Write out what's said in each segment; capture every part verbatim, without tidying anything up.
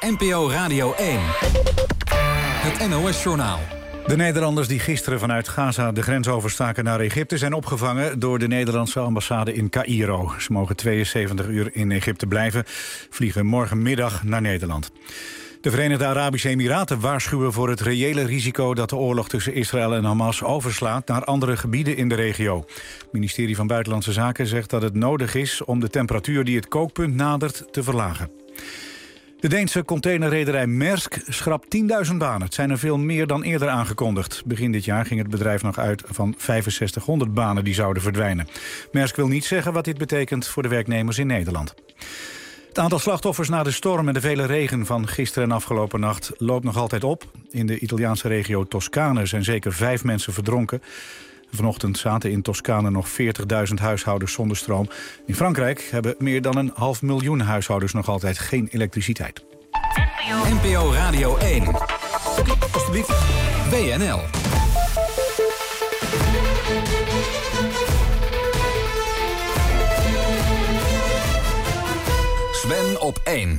N P O Radio één. Het N O S-journaal. De Nederlanders die gisteren vanuit Gaza de grens overstaken naar Egypte zijn opgevangen door de Nederlandse ambassade in Caïro. Ze mogen tweeënzeventig uur in Egypte blijven, vliegen morgenmiddag naar Nederland. De Verenigde Arabische Emiraten waarschuwen voor het reële risico dat de oorlog tussen Israël en Hamas overslaat naar andere gebieden in de regio. Het ministerie van Buitenlandse Zaken zegt dat het nodig is om de temperatuur die het kookpunt nadert te verlagen. De Deense containerrederij Maersk schrapt tienduizend banen. Het zijn er veel meer dan eerder aangekondigd. Begin dit jaar ging het bedrijf nog uit van vijfenzestighonderd banen die zouden verdwijnen. Maersk wil niet zeggen wat dit betekent voor de werknemers in Nederland. Het aantal slachtoffers na de storm en de vele regen van gisteren en afgelopen nacht loopt nog altijd op. In de Italiaanse regio Toscane zijn zeker vijf mensen verdronken. Vanochtend zaten in Toscane nog veertigduizend huishoudens zonder stroom. In Frankrijk hebben meer dan een half miljoen huishoudens nog altijd geen elektriciteit. N P O Radio één. Alsjeblieft. W N L. Sven op één.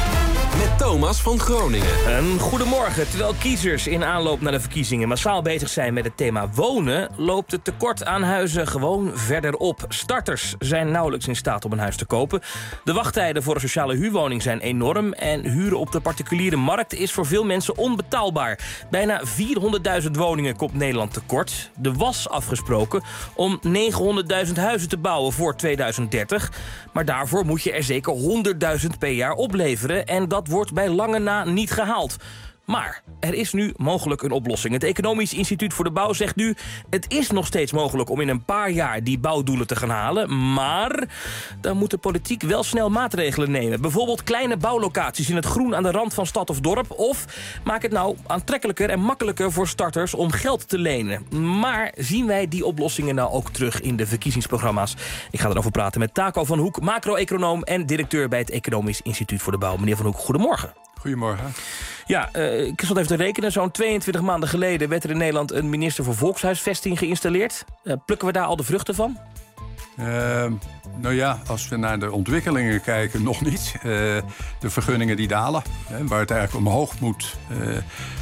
Met Thomas van Groningen. Een goedemorgen. Terwijl kiezers in aanloop naar de verkiezingen massaal bezig zijn met het thema wonen, loopt het tekort aan huizen gewoon verder op. Starters zijn nauwelijks in staat om een huis te kopen. De wachttijden voor een sociale huurwoning zijn enorm en huren op de particuliere markt is voor veel mensen onbetaalbaar. Bijna vierhonderdduizend woningen komt Nederland tekort. Er was afgesproken om negenhonderdduizend huizen te bouwen voor tweeduizend dertig. Maar daarvoor moet je er zeker honderdduizend per jaar opleveren en dat wordt bij lange na niet gehaald. Maar er is nu mogelijk een oplossing. Het Economisch Instituut voor de Bouw zegt nu, het is nog steeds mogelijk om in een paar jaar die bouwdoelen te gaan halen. Maar dan moet de politiek wel snel maatregelen nemen. Bijvoorbeeld kleine bouwlocaties in het groen aan de rand van stad of dorp. Of maak het nou aantrekkelijker en makkelijker voor starters om geld te lenen. Maar zien wij die oplossingen nou ook terug in de verkiezingsprogramma's? Ik ga erover praten met Taco van Hoek, macro-econoom en directeur bij het Economisch Instituut voor de Bouw. Meneer Van Hoek, goedemorgen. Goedemorgen. Ja, uh, ik zat even te rekenen. Zo'n tweeëntwintig maanden geleden werd er in Nederland een minister voor Volkshuisvesting geïnstalleerd. Uh, plukken we daar al de vruchten van? Uh, nou ja, als we naar de ontwikkelingen kijken, nog niet. Uh, de vergunningen die dalen, hè, waar het eigenlijk omhoog moet. Uh,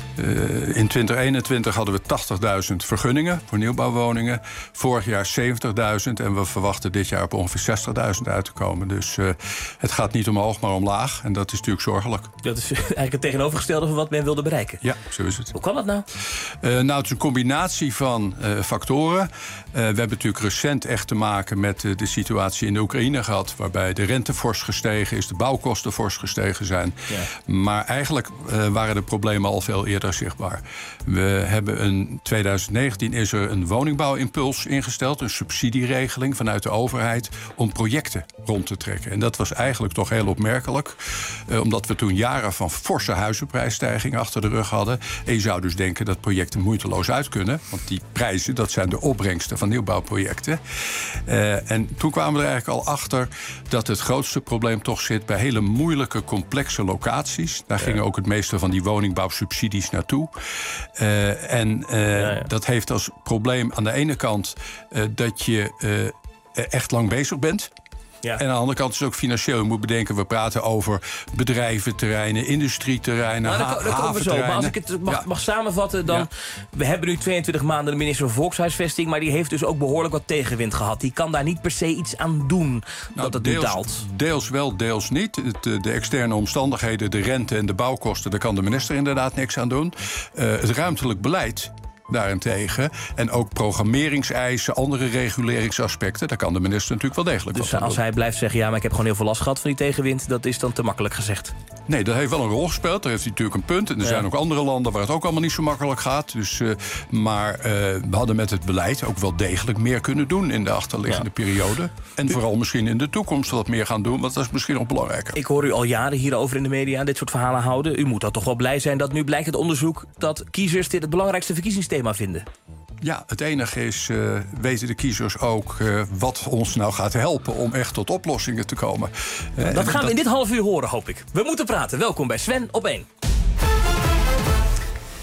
Uh, in twintig eenentwintig hadden we tachtigduizend vergunningen voor nieuwbouwwoningen. Vorig jaar zeventigduizend en we verwachten dit jaar op ongeveer zestigduizend uit te komen. Dus uh, het gaat niet omhoog, maar omlaag. En dat is natuurlijk zorgelijk. Dat is eigenlijk het tegenovergestelde van wat men wilde bereiken. Ja, zo is het. Hoe kan dat nou? Uh, nou, het is een combinatie van uh, factoren. Uh, we hebben natuurlijk recent echt te maken met uh, de situatie in de Oekraïne gehad, waarbij de rente fors gestegen is, de bouwkosten fors gestegen zijn. Ja. Maar eigenlijk uh, waren de problemen al veel eerder zichtbaar. We hebben in twintig negentien is er een woningbouwimpuls ingesteld, een subsidieregeling vanuit de overheid om projecten rond te trekken. En dat was eigenlijk toch heel opmerkelijk, eh, omdat we toen jaren van forse huizenprijsstijging achter de rug hadden. En je zou dus denken dat projecten moeiteloos uit kunnen, want die prijzen, dat zijn de opbrengsten van nieuwbouwprojecten. Eh, en toen kwamen we er eigenlijk al achter dat het grootste probleem toch zit bij hele moeilijke, complexe locaties. Daar gingen ook het meeste van die woningbouwsubsidies naartoe. Uh, en uh, ja, ja. dat heeft als probleem aan de ene kant uh, dat je uh, echt lang bezig bent. Ja. En aan de andere kant is het ook financieel. Je moet bedenken, we praten over bedrijventerreinen, industrieterreinen, nou, dat, dat komen we zo. Maar als ik het mag, ja. mag samenvatten, dan... Ja. We hebben nu tweeëntwintig maanden de minister van Volkshuisvesting, maar die heeft dus ook behoorlijk wat tegenwind gehad. Die kan daar niet per se iets aan doen nou, dat het deels, nu daalt. Deels wel, deels niet. Het, de externe omstandigheden, de rente en de bouwkosten, daar kan de minister inderdaad niks aan doen. Uh, het ruimtelijk beleid daarentegen. En ook programmeringseisen, andere reguleringsaspecten, daar kan de minister natuurlijk wel degelijk dus wat aan als doen. hij blijft zeggen, ja, maar ik heb gewoon heel veel last gehad van die tegenwind, dat is dan te makkelijk gezegd. Nee, dat heeft wel een rol gespeeld. Daar heeft hij natuurlijk een punt. En er ja. zijn ook andere landen waar het ook allemaal niet zo makkelijk gaat. Dus, uh, maar uh, we hadden met het beleid ook wel degelijk meer kunnen doen in de achterliggende ja. periode. En u... vooral misschien in de toekomst wat meer gaan doen, want dat is misschien nog belangrijker. Ik hoor u al jaren hierover in de media dit soort verhalen houden. U moet dan toch wel blij zijn dat nu blijkt het onderzoek dat kiezers dit het belangrijkste verkiezingsthema vinden. Ja, het enige is, uh, weten de kiezers ook uh, wat ons nou gaat helpen om echt tot oplossingen te komen. Uh, dat gaan dat... we in dit half uur horen, hoop ik. We moeten praten. Welkom bij Sven op één.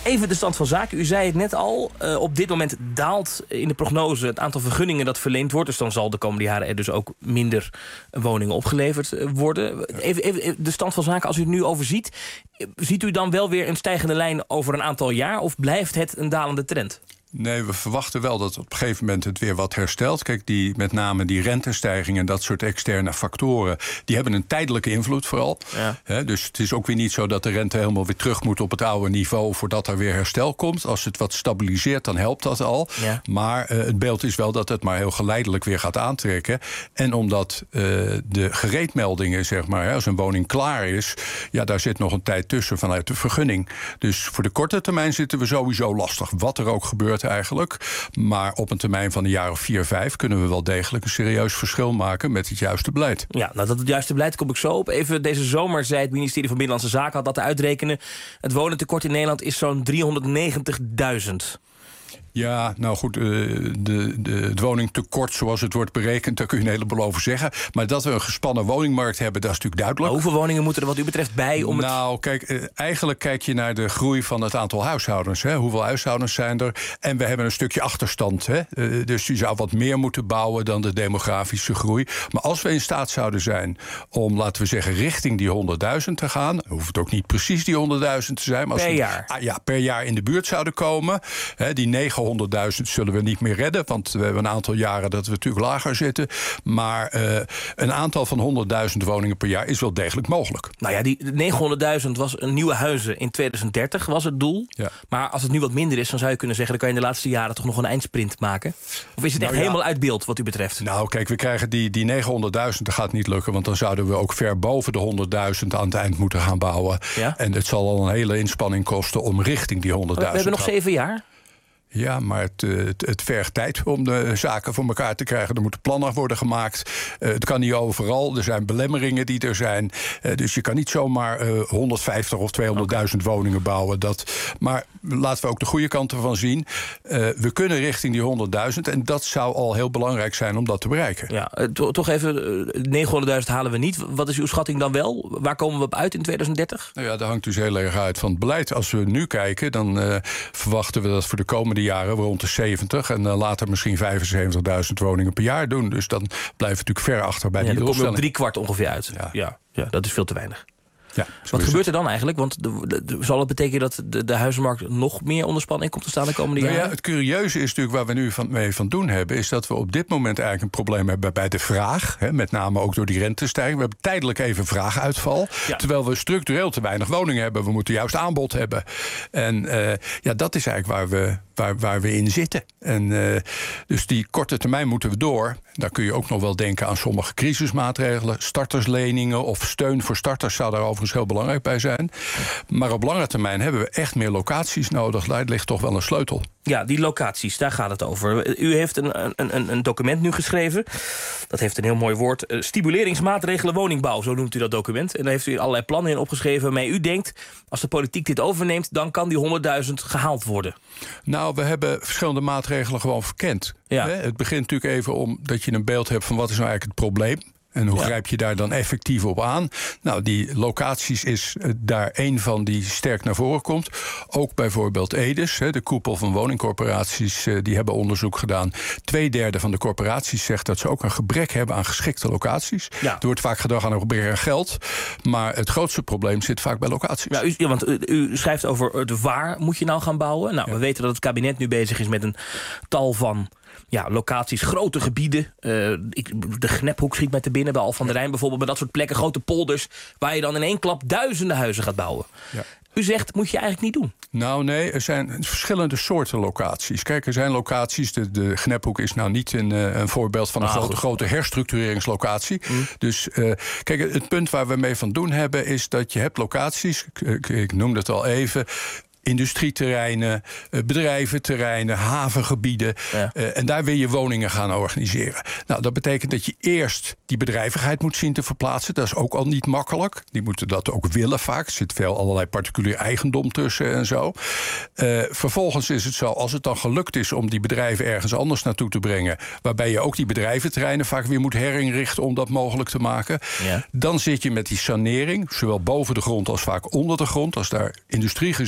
Even de stand van zaken. U zei het net al. Uh, op dit moment daalt in de prognose het aantal vergunningen dat verleend wordt. Dus dan zal de komende jaren er dus ook minder woningen opgeleverd worden. Even, even de stand van zaken, als u het nu overziet. Ziet u dan wel weer een stijgende lijn over een aantal jaar? Of blijft het een dalende trend? Nee, we verwachten wel dat op een gegeven moment het weer wat herstelt. Kijk, die, met name die rentestijging en dat soort externe factoren, die hebben een tijdelijke invloed vooral. Ja. He, dus het is ook weer niet zo dat de rente helemaal weer terug moet op het oude niveau voordat er weer herstel komt. Als het wat stabiliseert, dan helpt dat al. Ja. Maar uh, het beeld is wel dat het maar heel geleidelijk weer gaat aantrekken. En omdat uh, de gereedmeldingen, zeg maar, he, als een woning klaar is, ja, daar zit nog een tijd tussen vanuit de vergunning. Dus voor de korte termijn zitten we sowieso lastig. Wat er ook gebeurt eigenlijk. Maar op een termijn van een jaar of vier, vijf kunnen we wel degelijk een serieus verschil maken met het juiste beleid. Ja, nou, dat het juiste beleid kom ik zo op. Even deze zomer zei het ministerie van Binnenlandse Zaken had dat te uitrekenen. Het wonentekort in Nederland is zo'n driehonderdnegentigduizend. Ja, nou goed, de, de, de, het woningtekort zoals het wordt berekend, daar kun je een heleboel over zeggen. Maar dat we een gespannen woningmarkt hebben, dat is natuurlijk duidelijk. Maar hoeveel woningen moeten er wat u betreft bij? Om nou, het... kijk, eigenlijk kijk je naar de groei van het aantal huishoudens. Hè. Hoeveel huishoudens zijn er? En we hebben een stukje achterstand. Hè. Dus je zou wat meer moeten bouwen dan de demografische groei. Maar als we in staat zouden zijn om, laten we zeggen, richting die honderdduizend te gaan, hoeft het ook niet precies die honderdduizend te zijn. Maar als per we, jaar? Ah, ja, per jaar in de buurt zouden komen. Hè, die negenhonderdduizend zullen we niet meer redden, want we hebben een aantal jaren dat we natuurlijk lager zitten. Maar uh, een aantal van honderdduizend woningen per jaar is wel degelijk mogelijk. Nou ja, die negenhonderdduizend was een nieuwe huizen in tweeduizend dertig, was het doel. Ja. Maar als het nu wat minder is, dan zou je kunnen zeggen, dan kan je in de laatste jaren toch nog een eindsprint maken? Of is het echt nou ja. helemaal uit beeld wat u betreft? Nou, kijk, we krijgen die, die negenhonderdduizend, dat gaat niet lukken, want dan zouden we ook ver boven de honderdduizend aan het eind moeten gaan bouwen. Ja? En het zal al een hele inspanning kosten om richting die honderdduizend te gaan. We hebben nog zeven jaar. Ja, maar het, het, het vergt tijd om de zaken voor elkaar te krijgen. Er moeten plannen worden gemaakt. Uh, het kan niet overal. Er zijn belemmeringen die er zijn. Uh, dus je kan niet zomaar uh, honderdvijftig of tweehonderdduizend okay. woningen bouwen. Dat, maar laten we ook de goede kant ervan zien. Uh, we kunnen richting die honderdduizend. En dat zou al heel belangrijk zijn om dat te bereiken. Ja, uh, to, toch even, uh, negenhonderdduizend halen we niet. Wat is uw schatting dan wel? Waar komen we op uit in tweeduizend dertig? Nou ja, dat hangt dus heel erg uit van het beleid. Als we nu kijken, dan uh, verwachten we dat voor de komende jaren we rond de zeventig en uh, later misschien vijfenzeventigduizend woningen per jaar doen. Dus dan blijven we natuurlijk ver achter bij ja, die doelstelling. Dan kom je op drie kwart ongeveer uit. Ja. Ja, ja, dat is veel te weinig. Ja, wat gebeurt er dan eigenlijk? Want de, de, de, zal het betekenen dat de, de huizenmarkt nog meer onder spanning komt te staan de komende nou jaren? Ja, het curieuze is natuurlijk waar we nu van, mee van doen hebben, is dat we op dit moment eigenlijk een probleem hebben bij de vraag. Hè, met name ook door die rentestijging. We hebben tijdelijk even vraaguitval. Ja. Terwijl we structureel te weinig woningen hebben. We moeten juist aanbod hebben. En uh, ja, dat is eigenlijk waar we, waar, waar we in zitten. En uh, dus die korte termijn moeten we door. Daar kun je ook nog wel denken aan sommige crisismaatregelen. Startersleningen of steun voor starters zou daar overigens heel belangrijk bij zijn. Maar op lange termijn hebben we echt meer locaties nodig. Daar ligt toch wel een sleutel. Ja, die locaties, daar gaat het over. U heeft een, een, een document nu geschreven. Dat heeft een heel mooi woord. Uh, stimuleringsmaatregelen woningbouw, zo noemt u dat document. En daar heeft u allerlei plannen in opgeschreven waarmee u denkt, als de politiek dit overneemt, dan kan die honderdduizend gehaald worden. Nou, we hebben verschillende maatregelen gewoon verkend. Ja. Het begint natuurlijk even om dat je een beeld hebt van wat is nou eigenlijk het probleem. En hoe ja. grijp je daar dan effectief op aan? Nou, die locaties is daar één van die sterk naar voren komt. Ook bijvoorbeeld Edes, de koepel van woningcorporaties, die hebben onderzoek gedaan. Tweederde van de corporaties zegt dat ze ook een gebrek hebben aan geschikte locaties. Ja. Er wordt vaak gedacht aan een gebrek aan geld. Maar het grootste probleem zit vaak bij locaties. Ja, u, ja, want u, u schrijft over het waar moet je nou gaan bouwen. Nou, ja. we weten dat het kabinet nu bezig is met een tal van ja, locaties, grote gebieden. Uh, ik, de Gnephoek schiet mij te binnen, bij Al van der Rijn bijvoorbeeld. Met dat soort plekken, grote polders, waar je dan in één klap duizenden huizen gaat bouwen. Ja. U zegt, moet je eigenlijk niet doen. Nou nee, er zijn verschillende soorten locaties. Kijk, er zijn locaties, de, de Gnephoek is nou niet een, een voorbeeld van een ah, grote, grote herstructureringslocatie. Mm. Dus uh, kijk, het punt waar we mee van doen hebben is dat je hebt locaties, ik, ik noemde het al even, industrieterreinen, bedrijventerreinen, havengebieden. Ja. Uh, en daar wil je woningen gaan organiseren. Nou, dat betekent dat je eerst die bedrijvigheid moet zien te verplaatsen. Dat is ook al niet makkelijk. Die moeten dat ook willen vaak. Er zit veel allerlei particulier eigendom tussen en zo. Uh, vervolgens is het zo, als het dan gelukt is om die bedrijven ergens anders naartoe te brengen, waarbij je ook die bedrijventerreinen vaak weer moet herinrichten om dat mogelijk te maken. Ja. Dan zit je met die sanering, zowel boven de grond als vaak onder de grond. Als daar industrie gezeten heeft,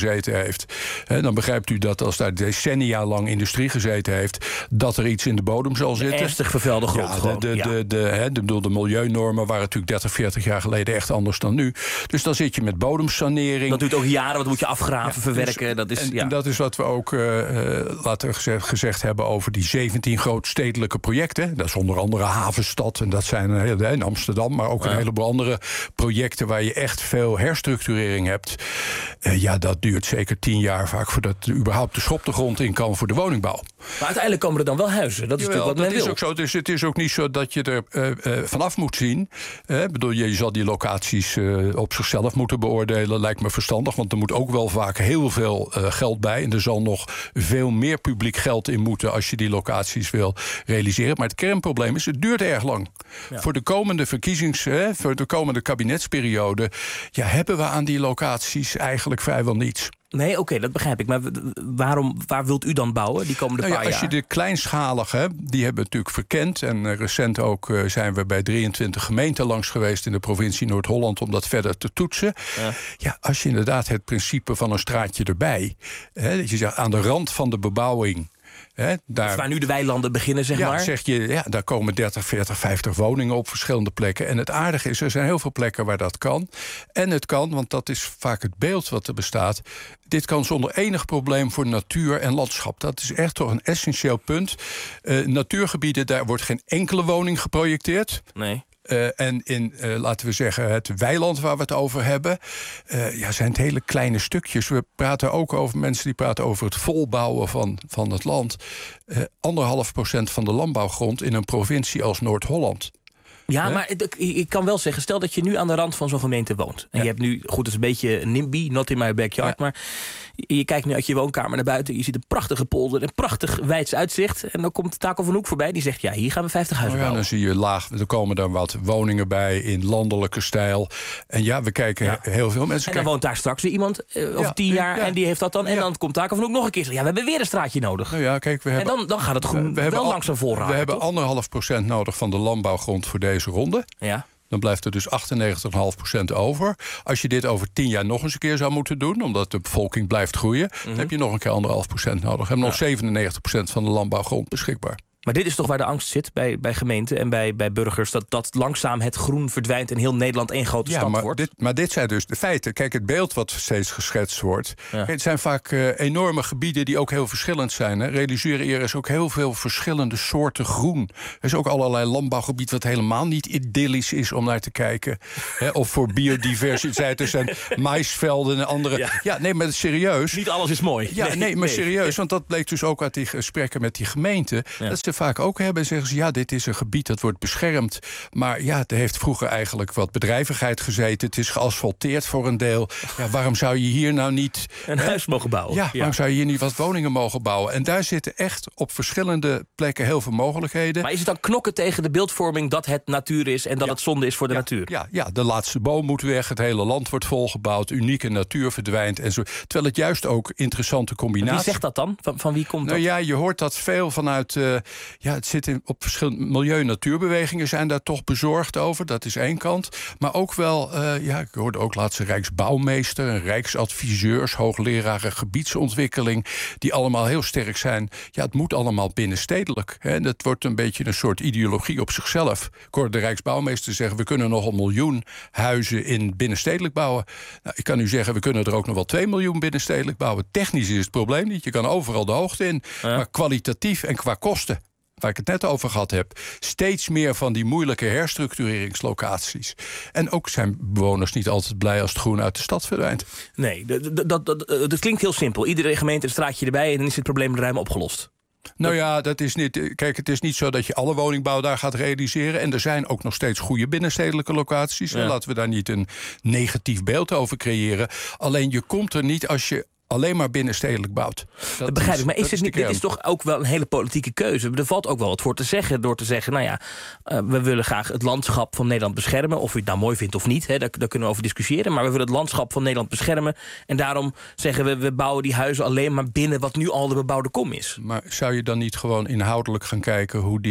heeft. He, dan begrijpt u dat als daar decennia lang industrie gezeten heeft, dat er iets in de bodem zal zitten. Ernstig vervuilde grond. Ja, gewoon. de, de, Ja. de, de, he, de, de, de milieunormen waren natuurlijk dertig, veertig jaar geleden echt anders dan nu. Dus dan zit je met bodemsanering. Dat duurt ook jaren, wat moet je afgraven, ja, verwerken. Dus, dat is, en, ja. en dat is wat we ook uh, laten we gezegd, gezegd hebben over die zeventien grootstedelijke projecten. Dat is onder andere Havenstad en dat zijn een hele, in Amsterdam, maar ook ja. een heleboel andere projecten waar je echt veel herstructurering hebt. Uh, ja, dat duurt zeker tien jaar vaak voordat er überhaupt de schop de grond in kan voor de woningbouw. Maar uiteindelijk komen er dan wel huizen. Dat is Jawel, natuurlijk wat men dat wil. is ook zo. Dus het is ook niet zo dat je er uh, uh, vanaf moet zien. Uh, bedoel, je zal die locaties uh, op zichzelf moeten beoordelen. Lijkt me verstandig, want er moet ook wel vaak heel veel uh, geld bij. En er zal nog veel meer publiek geld in moeten als je die locaties wil realiseren. Maar het kernprobleem is, het duurt erg lang. Ja. Voor de komende verkiezings, hè, voor de komende kabinetsperiode, ja, hebben we aan die locaties eigenlijk vrijwel niets. Nee, oké, okay, dat begrijp ik. Maar waarom, waar wilt u dan bouwen die komende nou ja, paar als jaar? je de kleinschalige, die hebben we natuurlijk verkend. En uh, recent ook uh, zijn we bij drieëntwintig gemeenten langs geweest in de provincie Noord-Holland om dat verder te toetsen. Ja. Ja, als je inderdaad het principe van een straatje erbij, hè, dat je zegt aan de rand van de bebouwing. He, daar, waar nu de weilanden beginnen, zeg ja, maar. Zeg je, ja, daar komen dertig, veertig, vijftig woningen op verschillende plekken. En het aardige is, er zijn heel veel plekken waar dat kan. En het kan, want dat is vaak het beeld wat er bestaat, dit kan zonder enig probleem voor natuur en landschap. Dat is echt toch een essentieel punt. Uh, natuurgebieden, daar wordt geen enkele woning geprojecteerd. Nee. Uh, en in, uh, laten we zeggen, het weiland waar we het over hebben, Uh, ja, zijn het hele kleine stukjes. We praten ook over mensen die praten over het volbouwen van, van het land. Uh, anderhalf procent van de landbouwgrond in een provincie als Noord-Holland. Ja, maar ik kan wel zeggen, stel dat je nu aan de rand van zo'n gemeente woont. En ja. je hebt nu, goed, het is een beetje NIMBY, not in my backyard, ja. maar je kijkt nu uit je woonkamer naar buiten, je ziet een prachtige polder, een prachtig weids uitzicht. En dan komt Taco van Hoek voorbij, die zegt, ja, hier gaan we vijftig huizen nou ja, bouwen. Dan zie je laag, er komen dan wat woningen bij in landelijke stijl. En ja, we kijken ja. heel veel mensen. En dan kijken... woont daar straks weer iemand uh, over ja, tien jaar ja. en die heeft dat dan. En ja. dan komt Taco van Hoek nog een keer zeggen, ja, we hebben weer een straatje nodig. Nou ja, kijk, we hebben, en dan, dan gaat het groen we, we wel langzaam voorraden. We hebben toch? anderhalf procent nodig van de landbouwgrond voor deze ronde. Ja. Dan blijft er dus achtennegentig komma vijf procent over. Als je dit over tien jaar nog eens een keer zou moeten doen, omdat de bevolking blijft groeien, mm-hmm. dan heb je nog een keer anderhalf procent nodig. We hebben ja. nog zevenennegentig procent van de landbouwgrond beschikbaar. Maar dit is toch waar de angst zit bij, bij gemeenten en bij, bij burgers, dat, dat langzaam het groen verdwijnt en heel Nederland één grote ja, stad maar wordt? Dit, maar dit zijn dus de feiten. Kijk, het beeld wat steeds geschetst wordt, ja. het zijn vaak uh, enorme gebieden die ook heel verschillend zijn. Hè. Realiseer er is ook heel veel verschillende soorten groen. Er is ook allerlei landbouwgebied wat helemaal niet idyllisch is om naar te kijken. Hè, of voor biodiversiteit, er zijn maisvelden en andere. Ja, ja nee, maar serieus. Niet alles is mooi. Ja, nee, nee maar nee. serieus, want dat bleek dus ook uit die gesprekken met die gemeenten. Ja. Dat ze vaak ook hebben en zeggen ze, ja, dit is een gebied dat wordt beschermd. Maar ja, er heeft vroeger eigenlijk wat bedrijvigheid gezeten. Het is geasfalteerd voor een deel. Ja, waarom zou je hier nou niet een hè, huis mogen bouwen? Ja, ja, waarom zou je hier niet wat woningen mogen bouwen? En daar zitten echt op verschillende plekken heel veel mogelijkheden. Maar is het dan knokken tegen de beeldvorming dat het natuur is en dat ja. het zonde is voor de ja, natuur? Ja, ja, de laatste boom moet weg. Het hele land wordt volgebouwd. Unieke natuur verdwijnt. En zo. Terwijl het juist ook interessante combinatie. Wie zegt dat dan? Van, van wie komt nou, dat? Ja, je hoort dat veel vanuit. Uh, ja, het zit in, op verschillende milieu- en natuurbewegingen zijn daar toch bezorgd over. Dat is één kant. Maar ook wel, uh, ja, ik hoorde ook laatst een rijksbouwmeester, een rijksadviseurs, hoogleraren gebiedsontwikkeling, die allemaal heel sterk zijn. Ja, het moet allemaal binnenstedelijk. Hè. Dat wordt een beetje een soort ideologie op zichzelf. Ik hoorde de rijksbouwmeester zeggen, we kunnen nog een miljoen huizen in binnenstedelijk bouwen. Nou, ik kan u zeggen, we kunnen er ook nog wel twee miljoen binnenstedelijk bouwen. Technisch is het probleem niet. Je kan overal de hoogte in. Ja. Maar kwalitatief en qua kosten, waar ik het net over gehad heb, steeds meer van die moeilijke herstructureringslocaties. En ook zijn bewoners niet altijd blij als het groen uit de stad verdwijnt. Nee, dat, dat, dat, dat klinkt heel simpel. Iedere gemeente een straatje erbij en dan is het probleem ruim opgelost. Nou ja, dat is niet. Kijk, het is niet zo dat je alle woningbouw daar gaat realiseren. En er zijn ook nog steeds goede binnenstedelijke locaties. Ja. En laten we daar niet een negatief beeld over creëren. Alleen je komt er niet als je alleen maar binnenstedelijk bouwt. Dat, dat begrijp is, ik, maar is dit, niet, dit is toch ook wel een hele politieke keuze? Er valt ook wel wat voor te zeggen door te zeggen, nou ja, uh, we willen graag het landschap van Nederland beschermen. Of u het nou mooi vindt of niet, hè, daar, daar kunnen we over discussiëren. Maar we willen het landschap van Nederland beschermen. En daarom zeggen we, we bouwen die huizen alleen maar binnen wat nu al de bebouwde kom is. Maar zou je dan niet gewoon inhoudelijk gaan kijken hoe die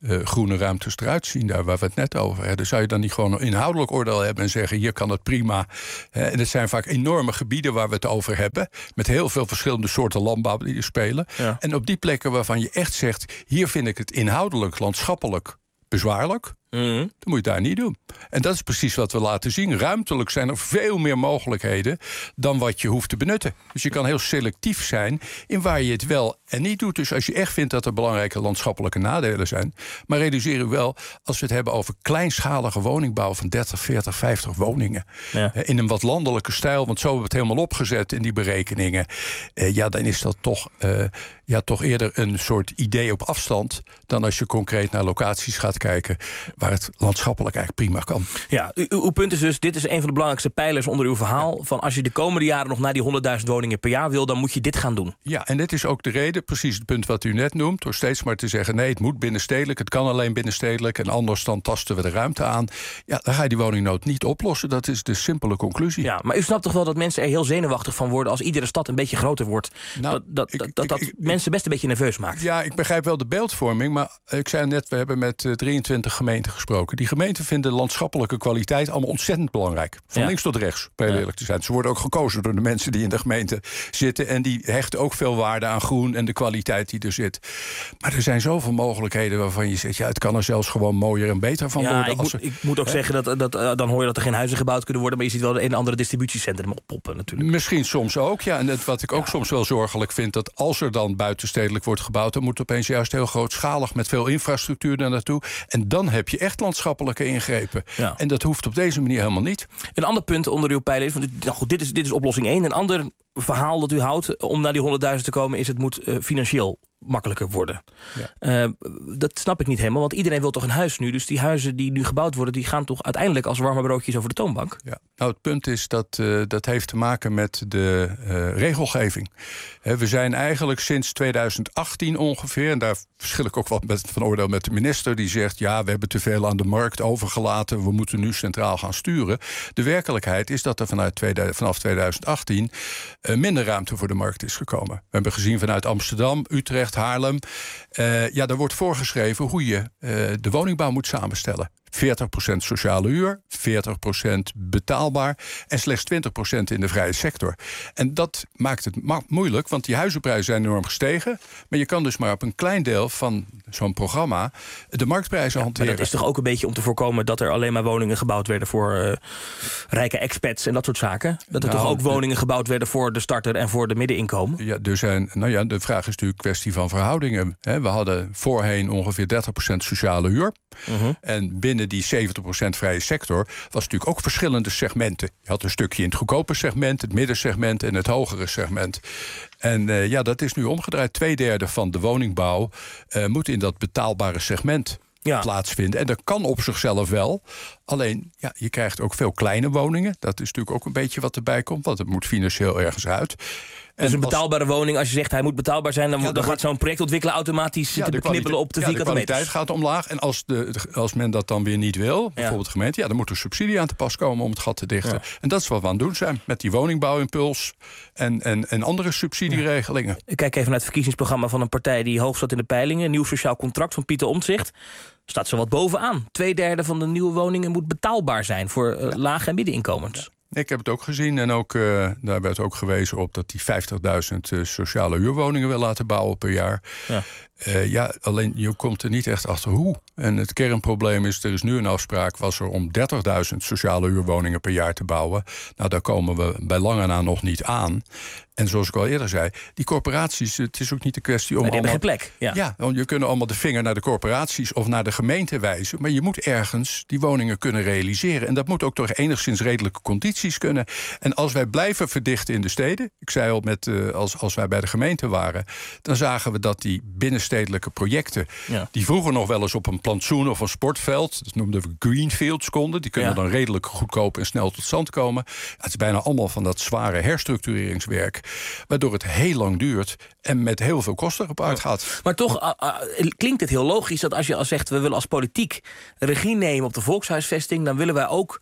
uh, groene ruimtes eruit zien, daar waar we het net over hebben. Zou je dan niet gewoon een inhoudelijk oordeel hebben en zeggen, hier kan het prima. Uh, en het zijn vaak enorme gebieden waar we het over hebben, met heel veel verschillende soorten landbouw die er spelen. Ja. En op die plekken waarvan je echt zegt, hier vind ik het inhoudelijk, landschappelijk bezwaarlijk, Mm-hmm. dan moet je het daar niet doen. En dat is precies wat we laten zien. Ruimtelijk zijn er veel meer mogelijkheden dan wat je hoeft te benutten. Dus je kan heel selectief zijn in waar je het wel en niet doet. Dus als je echt vindt dat er belangrijke landschappelijke nadelen zijn, maar realiseer u wel, als we het hebben over kleinschalige woningbouw van dertig, veertig, vijftig woningen, ja. in een wat landelijke stijl, want zo hebben we het helemaal opgezet in die berekeningen, eh, ja, dan is dat toch, uh, ja, toch eerder een soort idee op afstand dan als je concreet naar locaties gaat kijken waar het landschappelijk eigenlijk prima kan. Ja, u, uw punt is dus, dit is een van de belangrijkste pijlers onder uw verhaal, van als je de komende jaren nog naar die honderdduizend woningen per jaar wil, dan moet je dit gaan doen. Ja, en dit is ook de reden, precies het punt wat u net noemt, door steeds maar te zeggen, nee, het moet binnenstedelijk, het kan alleen binnenstedelijk en anders dan tasten we de ruimte aan. Ja, dan ga je die woningnood niet oplossen. Dat is de simpele conclusie. Ja, maar u snapt toch wel dat mensen er heel zenuwachtig van worden als iedere stad een beetje groter wordt. Nou, dat dat, ik, dat, dat, dat ik, mensen best een beetje nerveus maakt. Ja, ik begrijp wel de beeldvorming, maar ik zei net, we hebben met uh, drieëntwintig gemeenten gesproken. Die gemeenten vinden landschappelijke kwaliteit allemaal ontzettend belangrijk. Van ja. links tot rechts, om heel eerlijk te zijn. Ze worden ook gekozen door de mensen die in de gemeente zitten en die hechten ook veel waarde aan groen en de kwaliteit die er zit. Maar er zijn zoveel mogelijkheden waarvan je zegt, ja, het kan er zelfs gewoon mooier en beter van ja, worden. Ik, als moet, er, ik moet ook hè? zeggen, dat, dat, uh, dan hoor je dat er geen huizen gebouwd kunnen worden, maar je ziet wel de een en andere distributiecentrum oppoppen natuurlijk. Misschien soms ook, ja. En het, wat ik ook ja. soms wel zorgelijk vind, dat als er dan buitenstedelijk wordt gebouwd, dan moet het opeens juist heel grootschalig met veel infrastructuur daar naartoe. En dan heb je echt landschappelijke ingrepen. Ja. En dat hoeft op deze manier helemaal niet. Een ander punt onder uw pijler is, want nou goed, dit is, dit is oplossing één. Een ander verhaal dat u houdt om naar die honderdduizend te komen is, het moet uh, financieel makkelijker worden. Ja. Uh, dat snap ik niet helemaal, want iedereen wil toch een huis nu. Dus die huizen die nu gebouwd worden, die gaan toch uiteindelijk als warme broodjes over de toonbank? Ja. Nou, het punt is dat uh, dat heeft te maken met de uh, regelgeving. He, we zijn eigenlijk sinds tweeduizend achttien ongeveer, en daar verschil ik ook wat met, van oordeel met de minister, die zegt, ja, we hebben te veel aan de markt overgelaten, we moeten nu centraal gaan sturen. De werkelijkheid is dat er vanuit tweeduizend, vanaf tweeduizend achttien uh, minder ruimte voor de markt is gekomen. We hebben gezien vanuit Amsterdam, Utrecht, Haarlem. Uh, ja, daar wordt voorgeschreven hoe je uh, de woningbouw moet samenstellen. veertig procent sociale huur, veertig procent betaalbaar en slechts twintig procent in de vrije sector. En dat maakt het ma- moeilijk, want die huizenprijzen zijn enorm gestegen. Maar je kan dus maar op een klein deel van zo'n programma de marktprijzen ja, hanteren. Maar dat is toch ook een beetje om te voorkomen dat er alleen maar woningen gebouwd werden voor uh, rijke expats en dat soort zaken? Dat er nou, toch ook woningen gebouwd werden voor de starter en voor de middeninkomen? Ja, er zijn, nou ja, de vraag is natuurlijk een kwestie van verhoudingen. We hadden voorheen ongeveer dertig procent sociale huur. Uh-huh. En binnen die zeventig procent vrije sector was natuurlijk ook verschillende segmenten. Je had een stukje in het goedkope segment, het middensegment en het hogere segment. En uh, ja, dat is nu omgedraaid. Tweederde van de woningbouw uh, moet in dat betaalbare segment ja. plaatsvinden. En dat kan op zichzelf wel. Alleen, ja, je krijgt ook veel kleine woningen. Dat is natuurlijk ook een beetje wat erbij komt, want het moet financieel ergens uit. En dus een betaalbare als, woning, als je zegt hij moet betaalbaar zijn, dan, ja, dan, dan gaat zo'n projectontwikkelaar automatisch ja, te beknibbelen op de ja, vierkante meters. De kwaliteit gaat omlaag. En als, de, als men dat dan weer niet wil, bijvoorbeeld de gemeente, ja, dan moet er subsidie aan te pas komen om het gat te dichten. Ja. En dat is wat we aan het doen zijn met die woningbouwimpuls en, en, en andere subsidieregelingen. Ik kijk even naar het verkiezingsprogramma van een partij die hoog staat in de peilingen. Nieuw sociaal contract van Pieter Omtzigt. Staat zo wat bovenaan. Tweederde van de nieuwe woningen moet betaalbaar zijn voor uh, ja. lage en middeninkomens. Ja. Ik heb het ook gezien en ook, uh, daar werd ook gewezen op dat die vijftigduizend uh, sociale huurwoningen wil laten bouwen per jaar. Ja. Uh, ja, alleen je komt er niet echt achter hoe. En het kernprobleem is, er is nu een afspraak, was er om dertigduizend sociale huurwoningen per jaar te bouwen. Nou, daar komen we bij lange na nog niet aan. En zoals ik al eerder zei, die corporaties, het is ook niet de kwestie om... Maar die allemaal, hebben geen plek. Ja, ja want je kunt allemaal de vinger naar de corporaties of naar de gemeente wijzen. Maar je moet ergens die woningen kunnen realiseren. En dat moet ook toch enigszins redelijke condities kunnen. En als wij blijven verdichten in de steden, ik zei al, met, uh, als, als wij bij de gemeente waren, dan zagen we dat die binnenstedelijke projecten, ja. die vroeger nog wel eens op een plantsoen of een sportveld, dat noemden we greenfields konden, die kunnen ja. dan redelijk goedkoop en snel tot stand komen. Het is bijna allemaal van dat zware herstructureringswerk, waardoor het heel lang duurt en met heel veel kosten gepaard gaat. Maar toch uh, uh, klinkt het heel logisch dat als je al zegt, we willen als politiek regie nemen op de volkshuisvesting, dan willen wij ook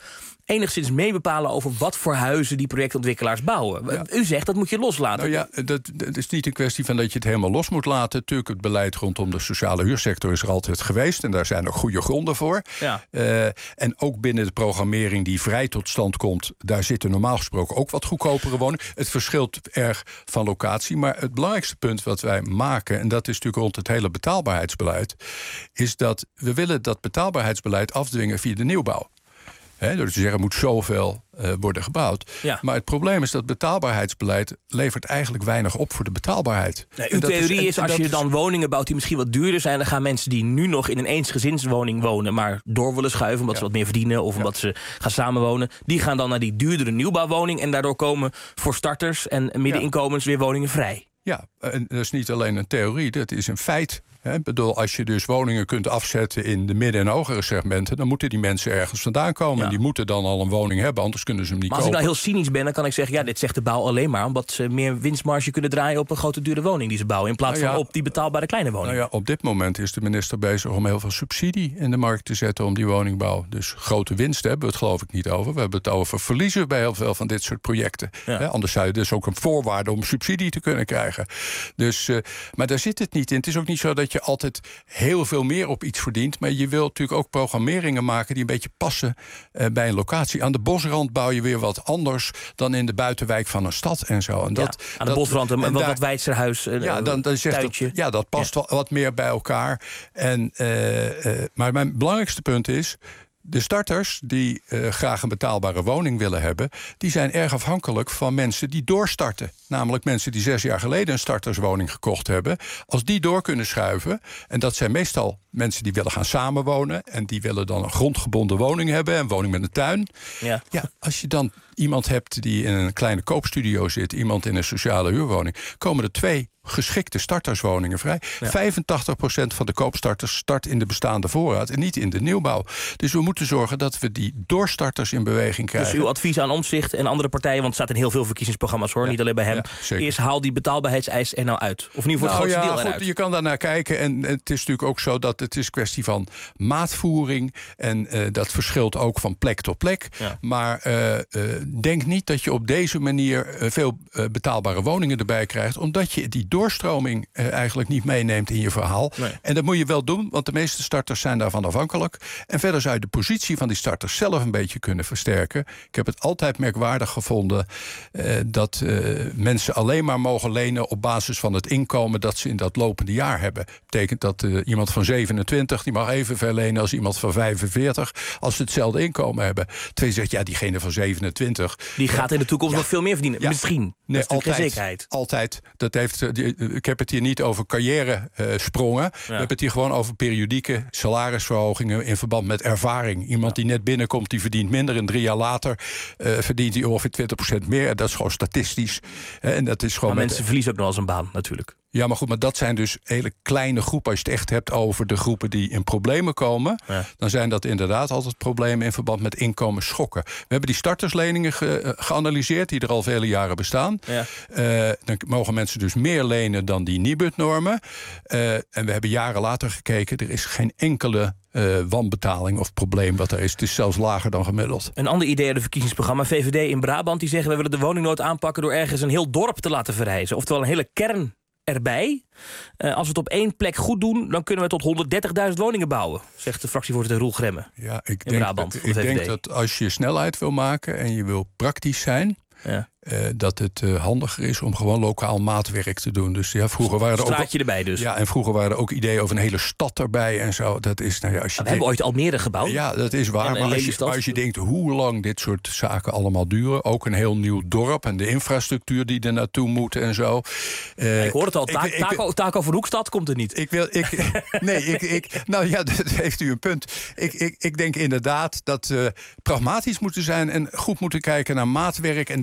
enigszins meebepalen over wat voor huizen die projectontwikkelaars bouwen. Ja. U zegt dat moet je loslaten. Nou ja, dat, dat is niet een kwestie van dat je het helemaal los moet laten. Natuurlijk, het beleid rondom de sociale huursector is er altijd geweest. En daar zijn ook goede gronden voor. Ja. Uh, en ook binnen de programmering die vrij tot stand komt, daar zitten normaal gesproken ook wat goedkopere woningen. Het verschilt erg van locatie. Maar het belangrijkste punt wat wij maken, en dat is natuurlijk rond het hele betaalbaarheidsbeleid, is dat we willen dat betaalbaarheidsbeleid afdwingen via de nieuwbouw. He, door te zeggen, er moet zoveel uh, worden gebouwd. Ja. Maar het probleem is dat betaalbaarheidsbeleid levert eigenlijk weinig op voor de betaalbaarheid. Nee, uw theorie is, en, is, als je dan is... woningen bouwt die misschien wat duurder zijn, dan gaan mensen die nu nog in een eensgezinswoning wonen, maar door willen schuiven omdat ja. ze wat meer verdienen of omdat ja. ze gaan samenwonen, die gaan dan naar die duurdere nieuwbouwwoning en daardoor komen voor starters en middeninkomens ja. weer woningen vrij. Ja, en dat is niet alleen een theorie, dat is een feit. Ik bedoel, als je dus woningen kunt afzetten in de midden- en hogere segmenten, dan moeten die mensen ergens vandaan komen. Ja. En die moeten dan al een woning hebben, anders kunnen ze hem niet maar als kopen. ik nou heel cynisch ben, dan kan ik zeggen, ja, dit zegt de bouw alleen maar omdat ze meer winstmarge kunnen draaien op een grote dure woning die ze bouwen, in plaats nou ja, van op die betaalbare kleine woning. Nou ja, op dit moment is de minister bezig om heel veel subsidie in de markt te zetten om die woningbouw. Dus grote winsten hebben we het geloof ik niet over. We hebben het over verliezen bij heel veel van dit soort projecten. Ja. He, anders zou je dus ook een voorwaarde om subsidie te kunnen krijgen. Dus, uh, maar daar zit het niet in. Het is ook niet zo dat je altijd heel veel meer op iets verdient. Maar je wilt natuurlijk ook programmeringen maken die een beetje passen uh, bij een locatie. Aan de bosrand bouw je weer wat anders dan in de buitenwijk van een stad en zo. En dat, ja, aan de dat, bosrand een wat, wat Weidserhuis, uh, ja, dan, dan zegt tuintje. Dat, ja, dat past ja. wat meer bij elkaar. En, uh, uh, maar mijn belangrijkste punt is, de starters die uh, graag een betaalbare woning willen hebben, die zijn erg afhankelijk van mensen die doorstarten. Namelijk mensen die zes jaar geleden een starterswoning gekocht hebben. Als die door kunnen schuiven, en dat zijn meestal mensen die willen gaan samenwonen en die willen dan een grondgebonden woning hebben, een woning met een tuin. Ja. Ja, als je dan iemand hebt die in een kleine koopstudio zit, iemand in een sociale huurwoning, komen er twee geschikte starterswoningen vrij. Ja. vijfentachtig procent van de koopstarters start in de bestaande voorraad en niet in de nieuwbouw. Dus we moeten zorgen dat we die doorstarters in beweging krijgen. Dus uw advies aan Omtzigt en andere partijen, want het staat in heel veel verkiezingsprogramma's hoor, ja. niet alleen bij hem. Ja, eerst haal die betaalbaarheidseis er nou uit. Of in ieder geval het nou, grootste ja, deel eruit. Goed, je kan daar naar kijken en het is natuurlijk ook zo dat het is kwestie van maatvoering en uh, dat verschilt ook van plek tot plek. Ja. Maar uh, uh, denk niet dat je op deze manier uh, veel uh, betaalbare woningen erbij krijgt, omdat je die doorstroming uh, eigenlijk niet meeneemt in je verhaal. Nee. En dat moet je wel doen, want de meeste starters zijn daarvan afhankelijk. En verder zou je de positie van die starters zelf een beetje kunnen versterken. Ik heb het altijd merkwaardig gevonden uh, dat uh, mensen alleen maar mogen lenen op basis van het inkomen dat ze in dat lopende jaar hebben. Dat betekent dat uh, iemand van zevenentwintig, die mag evenveel lenen als iemand van vijfenveertig, als ze hetzelfde inkomen hebben. Twee zegt, ja, diegene van zevenentwintig... Die gaat in de toekomst ja, nog veel meer verdienen. Ja, misschien. Nee, dat is altijd, geen zekerheid. Altijd. Dat heeft, die, ik heb het hier niet over carrièresprongen. Uh, ja. We hebben het hier gewoon over periodieke salarisverhogingen in verband met ervaring. Iemand ja. die net binnenkomt, die verdient minder en drie jaar later uh, verdient hij ongeveer twintig procent meer. Dat is gewoon statistisch. Uh, en dat is gewoon maar met, mensen verliezen ook nog eens een baan natuurlijk. Ja, maar goed, maar dat zijn dus hele kleine groepen. Als je het echt hebt over de groepen die in problemen komen, ja. dan zijn dat inderdaad altijd problemen in verband met inkomensschokken. We hebben die startersleningen ge, geanalyseerd, die er al vele jaren bestaan. Ja. Uh, dan mogen mensen dus meer lenen dan die Nibud-normen. Uh, en we hebben jaren later gekeken, er is geen enkele Uh, wanbetaling of probleem wat er is. Het is zelfs lager dan gemiddeld. Een ander idee uit het verkiezingsprogramma V V D in Brabant, die zeggen, we willen de woningnood aanpakken door ergens een heel dorp te laten verrijzen. Oftewel een hele kern erbij. Uh, als we het op één plek goed doen, dan kunnen we tot honderddertigduizend woningen bouwen, zegt de fractievoorzitter Roel Gremme. Ja, ik in denk, Brabant, dat, ik denk dat als je snelheid wil maken en je wil praktisch zijn, ja. Uh, dat het uh, handiger is om gewoon lokaal maatwerk te doen. Dus ja, vroeger waren er ook straatje erbij dus. Ja, en vroeger waren er ook ideeën over een hele stad erbij en zo. Dat is, nou ja, als je we denkt, hebben ooit Almere gebouwd. Ja, dat is waar. Maar als, je, maar als je denkt hoe lang dit soort zaken allemaal duren, ook een heel nieuw dorp en de infrastructuur die er naartoe moet en zo. Uh, ik hoor het al. Ta ik, taco, ik, taco van Hoekstad komt er niet. Ik wil, ik, nee, ik, ik, nou ja, dat heeft u een punt. Ik, ik, ik denk inderdaad dat we uh, pragmatisch moeten zijn en goed moeten kijken naar maatwerk en dat dat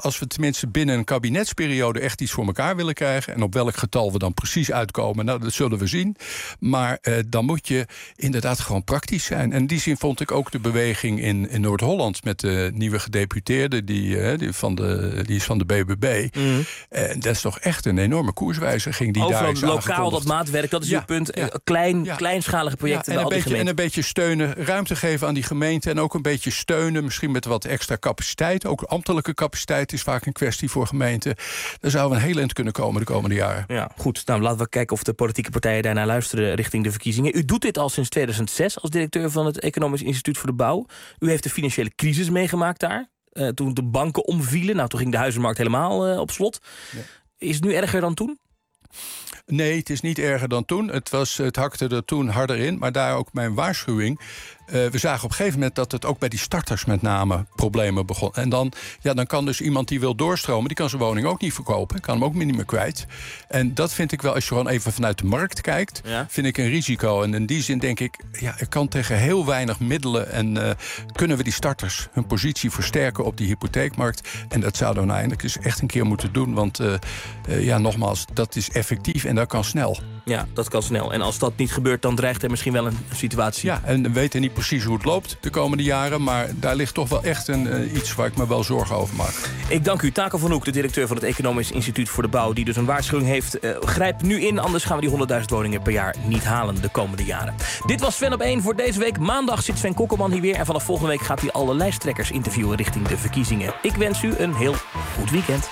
als we tenminste binnen een kabinetsperiode echt iets voor elkaar willen krijgen, en op welk getal we dan precies uitkomen, nou, dat zullen we zien. Maar uh, dan moet je inderdaad gewoon praktisch zijn. En in die zin vond ik ook de beweging in, in Noord-Holland met de nieuwe gedeputeerde, die, uh, die, van de, die is van de B B B. Mm. En dat is toch echt een enorme koerswijziging die Overal daar is lokaal dat maatwerk, dat is ja, uw punt. Ja, Klein, ja. kleinschalige projecten Ja, en, bij een al die beetje, en een beetje steunen, ruimte geven aan die gemeente. En ook een beetje steunen, misschien met wat extra capaciteit. Ook ambtelijke capaciteit is vaak een kwestie voor gemeenten. Daar zou een heel eind kunnen komen de komende jaren. Ja, goed. Nou, laten we kijken of de politieke partijen daarnaar luisteren richting de verkiezingen. U doet dit al sinds tweeduizend zes als directeur van het Economisch Instituut voor de Bouw. U heeft de financiële crisis meegemaakt daar. Uh, toen de banken omvielen. Nou, toen ging de huizenmarkt helemaal uh, op slot. Ja. Is het nu erger dan toen? Nee, het is niet erger dan toen. Het, was, het hakte er toen harder in, maar daar ook mijn waarschuwing. Uh, we zagen op een gegeven moment dat het ook bij die starters met name problemen begon. En dan, ja, dan kan dus iemand die wil doorstromen, die kan zijn woning ook niet verkopen. Kan hem ook niet meer kwijt. En dat vind ik wel, als je gewoon even vanuit de markt kijkt, ja. vind ik een risico. En in die zin denk ik, ja, er kan tegen heel weinig middelen en uh, kunnen we die starters hun positie versterken op die hypotheekmarkt. En dat zouden we nou eindelijk eens echt een keer moeten doen. Want uh, uh, ja, nogmaals, dat is effectief en dat kan snel. Ja, dat kan snel. En als dat niet gebeurt, dan dreigt er misschien wel een situatie. Ja, en we weten niet precies hoe het loopt de komende jaren, maar daar ligt toch wel echt een, uh, iets waar ik me wel zorgen over maak. Ik dank u, Taco van Hoek, de directeur van het Economisch Instituut voor de Bouw, die dus een waarschuwing heeft. Uh, grijp nu in, anders gaan we die honderdduizend woningen per jaar niet halen de komende jaren. Dit was Sven op één voor deze week. Maandag zit Sven Kokkelman hier weer en vanaf volgende week gaat hij alle lijsttrekkers interviewen richting de verkiezingen. Ik wens u een heel goed weekend.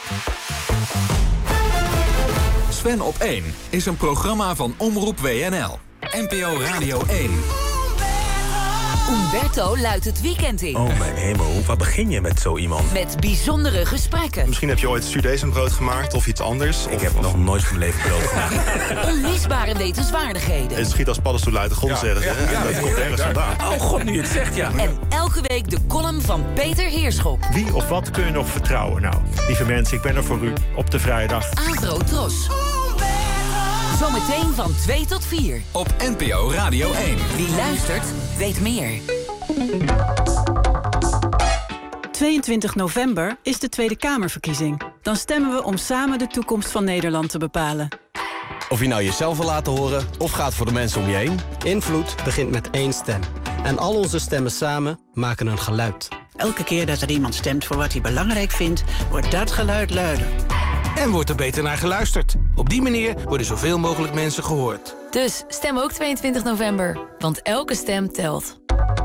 Sven op één is een programma van Omroep W N L. N P O Radio één. Umberto luidt het weekend in. Oh mijn hemel, waar begin je met zo iemand? Met bijzondere gesprekken. Misschien heb je ooit studezenbrood gemaakt of iets anders. Ik of, heb of... nog nooit van mijn leven brood gemaakt. Onmisbare wetenswaardigheden. Het schiet als paddenstoel uit de grond, ja, zeggen ze. Ja, ja, en dat komt ergens vandaan. Oh god, nu het zegt, ja. En elke week de column van Peter Heerschop. Wie of wat kun je nog vertrouwen? Nou, lieve mensen, ik ben er voor u op de vrijdag. Avro Tros. Zometeen van twee tot vier. Op N P O Radio één. Wie luistert, weet meer. tweeëntwintig november is de Tweede Kamerverkiezing. Dan stemmen we om samen de toekomst van Nederland te bepalen. Of je nou jezelf wil laten horen of gaat voor de mensen om je heen. Invloed begint met één stem. En al onze stemmen samen maken een geluid. Elke keer dat er iemand stemt voor wat hij belangrijk vindt, wordt dat geluid luider. En wordt er beter naar geluisterd. Op die manier worden zoveel mogelijk mensen gehoord. Dus stem ook tweeëntwintig november, want elke stem telt.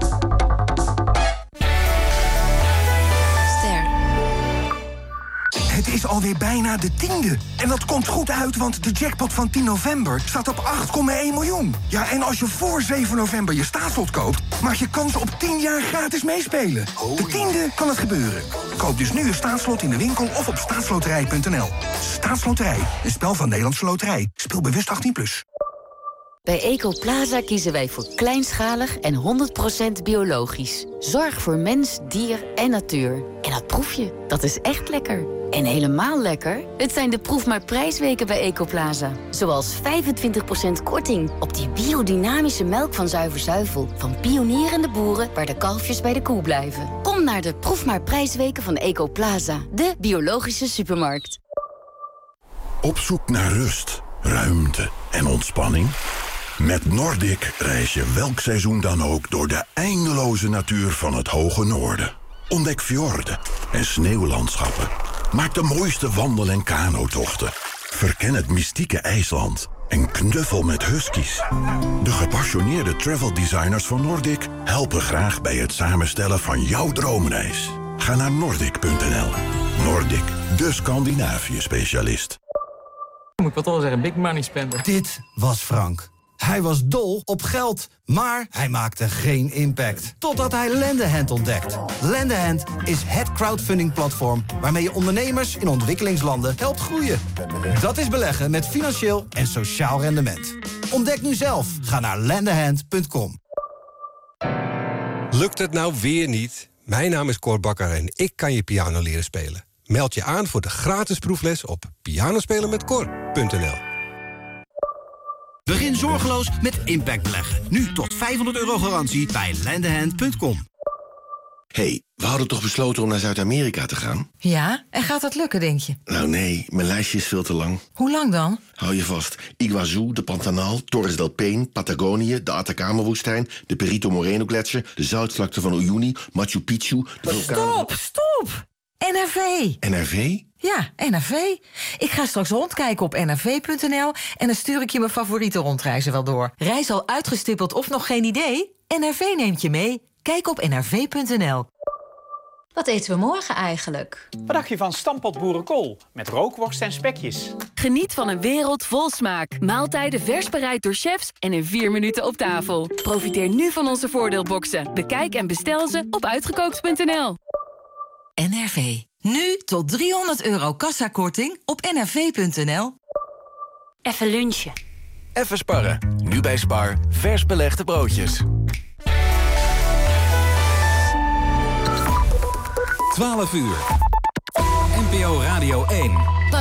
Ster. Het is alweer bijna de tiende. En dat komt goed uit, want de jackpot van tien november staat op acht komma één miljoen. Ja, en als je voor zeven november je staatslot koopt, maak je kans op tien jaar gratis meespelen. De tiende kan het gebeuren. Koop dus nu een staatslot in de winkel of op staatsloterij punt n l. Staatsloterij, een spel van Nederlandse Loterij. Speel bewust achttien plus. Bij Ecoplaza kiezen wij voor kleinschalig en honderd procent biologisch. Zorg voor mens, dier en natuur. En dat proef je. Dat is echt lekker. En helemaal lekker? Het zijn de proef maar prijsweken bij Ecoplaza. Zoals vijfentwintig procent korting op die biodynamische melk van Zuiver Zuivel. Van pionierende boeren waar de kalfjes bij de koe blijven. Kom naar de proef maar prijsweken van Ecoplaza. De biologische supermarkt. Op zoek naar rust, ruimte en ontspanning? Met Nordic reis je welk seizoen dan ook door de eindeloze natuur van het hoge noorden. Ontdek fjorden en sneeuwlandschappen. Maak de mooiste wandel- en kanotochten. Verken het mystieke IJsland en knuffel met huskies. De gepassioneerde travel designers van Nordic helpen graag bij het samenstellen van jouw droomreis. Ga naar Nordic punt n l. Nordic, de Scandinavië-specialist. Moet ik wat al zeggen, big money spender. Dit was Frank. Hij was dol op geld, maar hij maakte geen impact. Totdat hij Lendehand ontdekt. Lendehand is het crowdfunding-platform waarmee je ondernemers in ontwikkelingslanden helpt groeien. Dat is beleggen met financieel en sociaal rendement. Ontdek nu zelf. Ga naar lendehand punt com. Lukt het nou weer niet? Mijn naam is Cor Bakker en ik kan je piano leren spelen. Meld je aan voor de gratis proefles op pianospelen met cor punt n l. Begin zorgeloos met impact beleggen. Nu tot vijfhonderd euro garantie bij lendehand punt com. hey, we hadden toch besloten om naar Zuid-Amerika te gaan? Ja, en gaat dat lukken, denk je? Nou nee, mijn lijstje is veel te lang. Hoe lang dan? Hou je vast. Iguazu, de Pantanal, Torres del Paine, Patagonië, de Atacama-woestijn, de Perito Moreno-gletsjer, de zoutvlakte van Uyuni, Machu Picchu, de vulkaan... Stop, stop! N R V. N R V? Ja, N R V. Ik ga straks rondkijken op n r v punt n l en dan stuur ik je mijn favoriete rondreizen wel door. Reis al uitgestippeld of nog geen idee? N R V neemt je mee. Kijk op n r v punt n l. Wat eten we morgen eigenlijk? Wat dacht je van stampot boerenkool met rookworst en spekjes? Geniet van een wereld vol smaak. Maaltijden vers bereid door chefs en in vier minuten op tafel. Profiteer nu van onze voordeelboxen. Bekijk en bestel ze op uitgekookt punt n l. N R V. Nu tot driehonderd euro kassakorting op n r v punt n l. Even lunchen. Even sparren. Nu bij Spar. Vers belegde broodjes. twaalf uur. N P O Radio één.